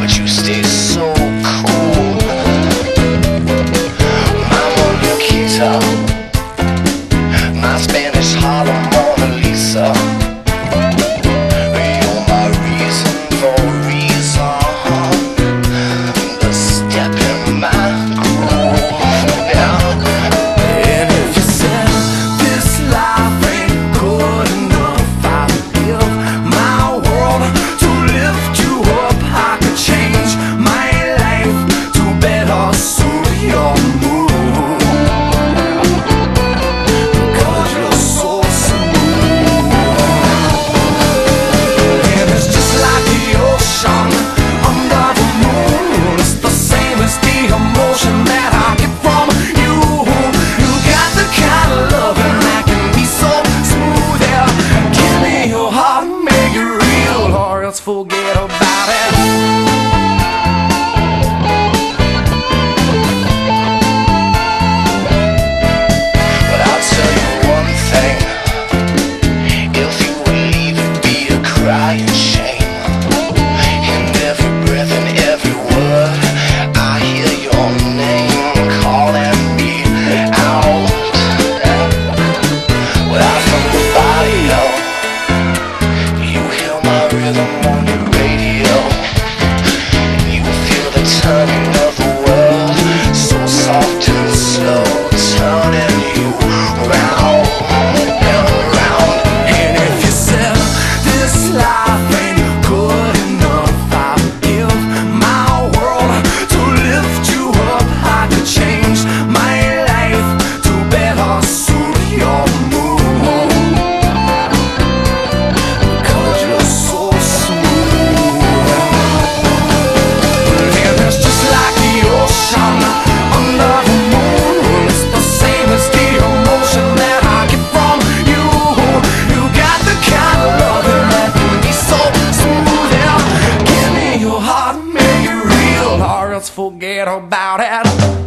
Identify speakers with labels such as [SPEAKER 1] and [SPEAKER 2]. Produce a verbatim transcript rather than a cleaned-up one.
[SPEAKER 1] but you stay so cool. My Mona Lisa, my Spanish Harlem Mona Lisa. You're my reason for reason, the step in my groove now.
[SPEAKER 2] And if you said this life ain't good enough, I would give my world to lift you up. I could change my life to better suit your mood, because you're so smooth. And it's just like the ocean under the moon. It's the same as the emotion that I get from you. You got the kind of loving that can be so smooth. Yeah, give me your heart and make it real, or else forget about it.
[SPEAKER 1] But I'll tell you one thing, if you would leave, it'd be a crying shame. In every breath and every word, I hear your name calling me out. Without from the bio, you hear my rhythm on your radio. You feel the turning of the world, so soft and slow, turning you round and round.
[SPEAKER 2] And if you said this life ain't good enough, I would give my world to lift you up. I could change my life to better suit your mood, because you're so smooth. And it's just like the ocean under the moon. It's the same as the emotion that I get from you. You got the kind of loving that can be so smooth. Yeah, give me your heart, make it real, or else forget about it.